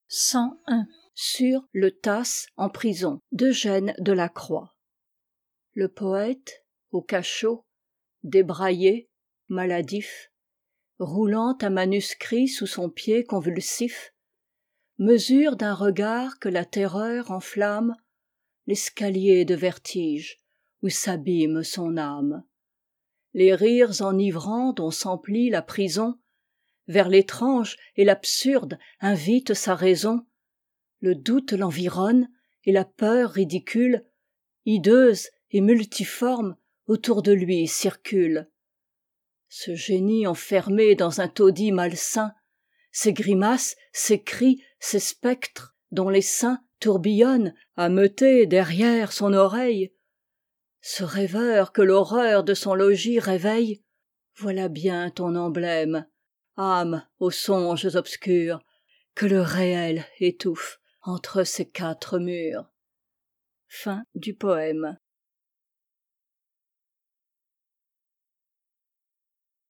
101. Sur le Tasse en prison d'Eugène Delacroix. Le poète, au cachot, débraillé, maladif, roulant un manuscrit sous son pied convulsif, mesure d'un regard que la terreur enflamme l'escalier de vertige où s'abîme son âme. Les rires enivrants dont s'emplit la prison, vers l'étrange et l'absurde invitent sa raison. Le doute l'environne et la peur ridicule, hideuse et multiforme, autour de lui circule. Ce génie enfermé dans un taudis malsain, ces grimaces, ces cris, ces spectres dont les seins tourbillonnent ameutés derrière son oreille, ce rêveur que l'horreur de son logis réveille, voilà bien ton emblème, âme aux songes obscurs, que le réel étouffe entre ces quatre murs. Fin du poème.